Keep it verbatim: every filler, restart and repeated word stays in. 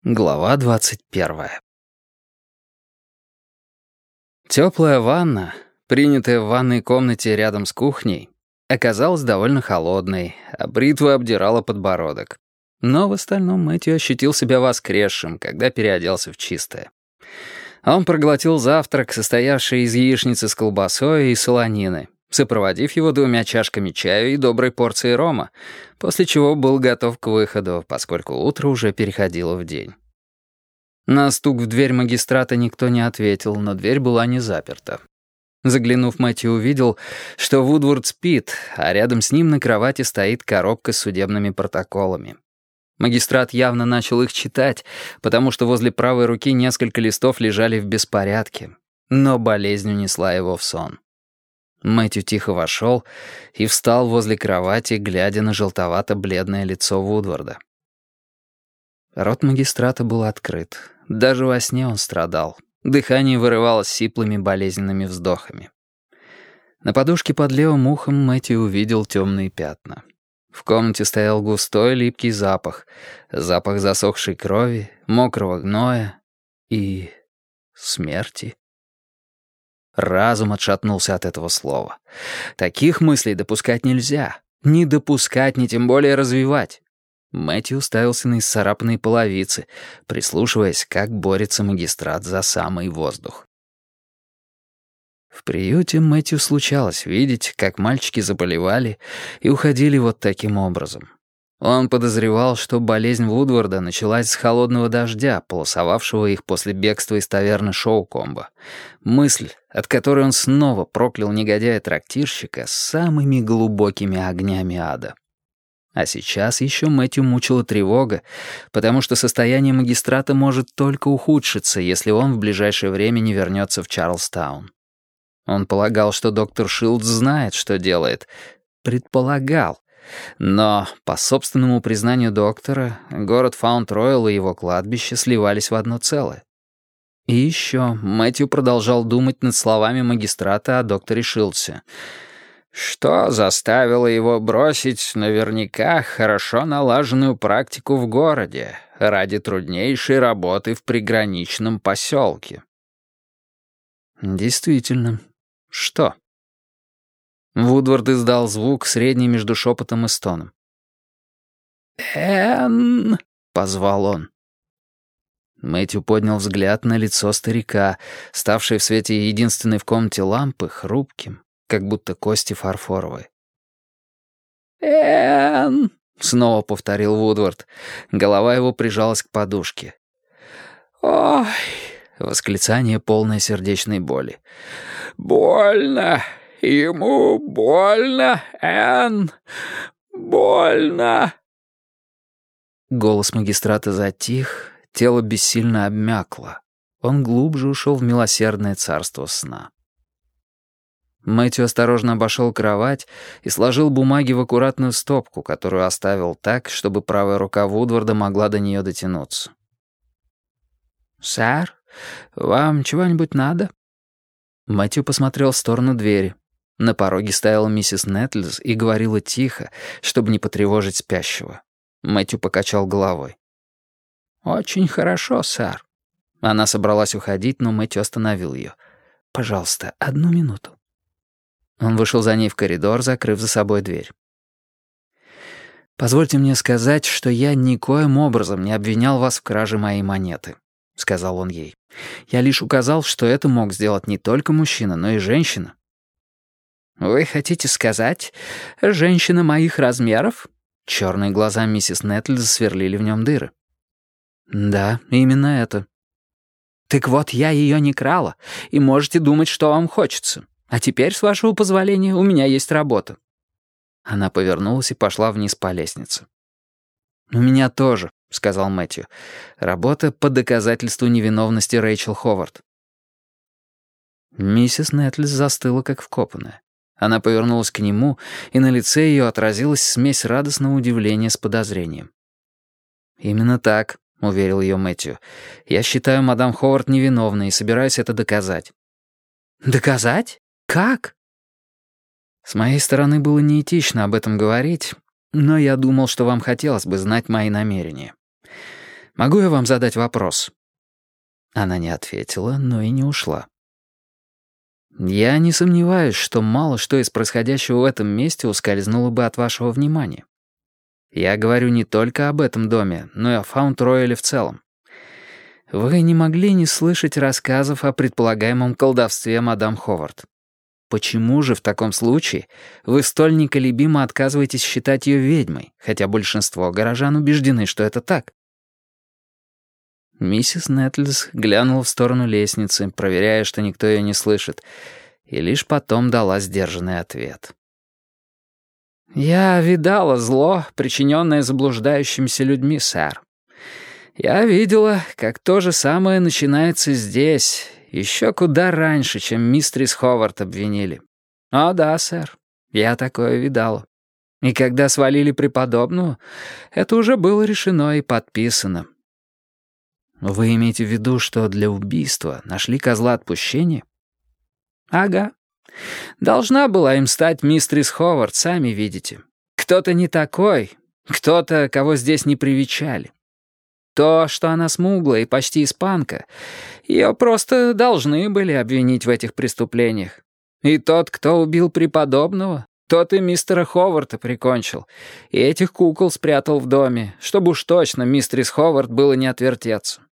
Глава двадцать первая. Теплая ванна, принятая в ванной комнате рядом с кухней, оказалась довольно холодной, а бритва обдирала подбородок. Но в остальном Мэтью ощутил себя воскресшим, когда переоделся в чистое. Он проглотил завтрак, состоявший из яичницы с колбасой и солонины, сопроводив его двумя чашками чая и доброй порцией рома, после чего был готов к выходу, поскольку утро уже переходило в день. На стук в дверь магистрата никто не ответил, но дверь была не заперта. Заглянув, Мэтью увидел, что Вудворд спит, а рядом с ним на кровати стоит коробка с судебными протоколами. Магистрат явно начал их читать, потому что возле правой руки несколько листов лежали в беспорядке, но болезнь унесла его в сон. Мэтью тихо вошел и встал возле кровати, глядя на желтовато-бледное лицо Вудворда. Рот магистрата был открыт. Даже во сне он страдал. Дыхание вырывалось сиплыми болезненными вздохами. На подушке под левым ухом Мэтью увидел темные пятна. В комнате стоял густой липкий запах. Запах засохшей крови, мокрого гноя и... смерти. Разум отшатнулся от этого слова. Таких мыслей допускать нельзя. Не допускать, ни тем более развивать. Мэтью уставился на исцарапанные половицы, прислушиваясь, как борется магистрат за самый воздух. В приюте Мэтью случалось видеть, как мальчики заболевали и уходили вот таким образом. Он подозревал, что болезнь Вудворда началась с холодного дождя, полосовавшего их после бегства из таверны Шоукомба. Мысль, от которой он снова проклял негодяя-трактирщика с самыми глубокими огнями ада. А сейчас еще Мэтью мучила тревога, потому что состояние магистрата может только ухудшиться, если он в ближайшее время не вернется в Чарльстаун. Он полагал, что доктор Шилдс знает, что делает. Предполагал. Но, по собственному признанию доктора, город Фаунд-Ройл и его кладбище сливались в одно целое. И еще Мэтью продолжал думать над словами магистрата о докторе Шилдсе. Что заставило его бросить наверняка хорошо налаженную практику в городе ради труднейшей работы в приграничном поселке? Действительно, что? Вудворд издал звук, средний между шепотом и стоном. «Энн!» — позвал он. Мэтью поднял взгляд на лицо старика, ставшее в свете единственной в комнате лампы хрупким, как будто кости фарфоровые. «Энн!» — снова повторил Вудворд. Голова его прижалась к подушке. «Ой!» — восклицание, полное сердечной боли. «Больно! Ему больно, Энн! Больно!» Голос магистрата затих, тело бессильно обмякло. Он глубже ушел в милосердное царство сна. Мэтью осторожно обошел кровать и сложил бумаги в аккуратную стопку, которую оставил так, чтобы правая рука Вудворда могла до нее дотянуться. «Сэр, вам чего-нибудь надо?» Мэтью посмотрел в сторону двери. На пороге стояла миссис Нетлз и говорила тихо, чтобы не потревожить спящего. Мэтью покачал головой. «Очень хорошо, сэр». Она собралась уходить, но Мэтью остановил ее. «Пожалуйста, одну минуту». Он вышел за ней в коридор, закрыв за собой дверь. «Позвольте мне сказать, что я никоим образом не обвинял вас в краже моей монеты», — сказал он ей. «Я лишь указал, что это мог сделать не только мужчина, но и женщина». «Вы хотите сказать, женщина моих размеров?» Черные глаза миссис Нетлз сверлили в нем дыры. «Да, именно это». «Так вот, я ее не крала, и можете думать, что вам хочется. А теперь, с вашего позволения, у меня есть работа». Она повернулась и пошла вниз по лестнице. «У меня тоже», — сказал Мэтью. «Работа по доказательству невиновности Рэйчел Ховард». Миссис Нетлз застыла, как вкопанная. Она повернулась к нему, и на лице ее отразилась смесь радостного удивления с подозрением. «Именно так», — уверил ее Мэтью. «Я считаю мадам Ховард невиновной и собираюсь это доказать». «Доказать? Как?» С моей стороны было неэтично об этом говорить, но я думал, что вам хотелось бы знать мои намерения. Могу я вам задать вопрос?» Она не ответила, но и не ушла. «Я не сомневаюсь, что мало что из происходящего в этом месте ускользнуло бы от вашего внимания. Я говорю не только об этом доме, но и о Фаунд-Рояле в целом. Вы не могли не слышать рассказов о предполагаемом колдовстве мадам Ховард. Почему же в таком случае вы столь неколебимо отказываетесь считать ее ведьмой, хотя большинство горожан убеждены, что это так?» Миссис Нетлс глянула в сторону лестницы, проверяя, что никто ее не слышит, и лишь потом дала сдержанный ответ. «Я видала зло, причиненное заблуждающимися людьми, сэр. Я видела, как то же самое начинается здесь, еще куда раньше, чем мистерис Ховард обвинили. О да, сэр, я такое видала. И когда свалили преподобного, это уже было решено и подписано». «Вы имеете в виду, что для убийства нашли козла отпущения?» «Ага. Должна была им стать мистерис Ховард, сами видите. Кто-то не такой, кто-то, кого здесь не привечали. То, что она смуглая и почти испанка, ее просто должны были обвинить в этих преступлениях. И тот, кто убил преподобного, тот и мистера Ховарда прикончил, и этих кукол спрятал в доме, чтобы уж точно мистерис Ховард было не отвертеться.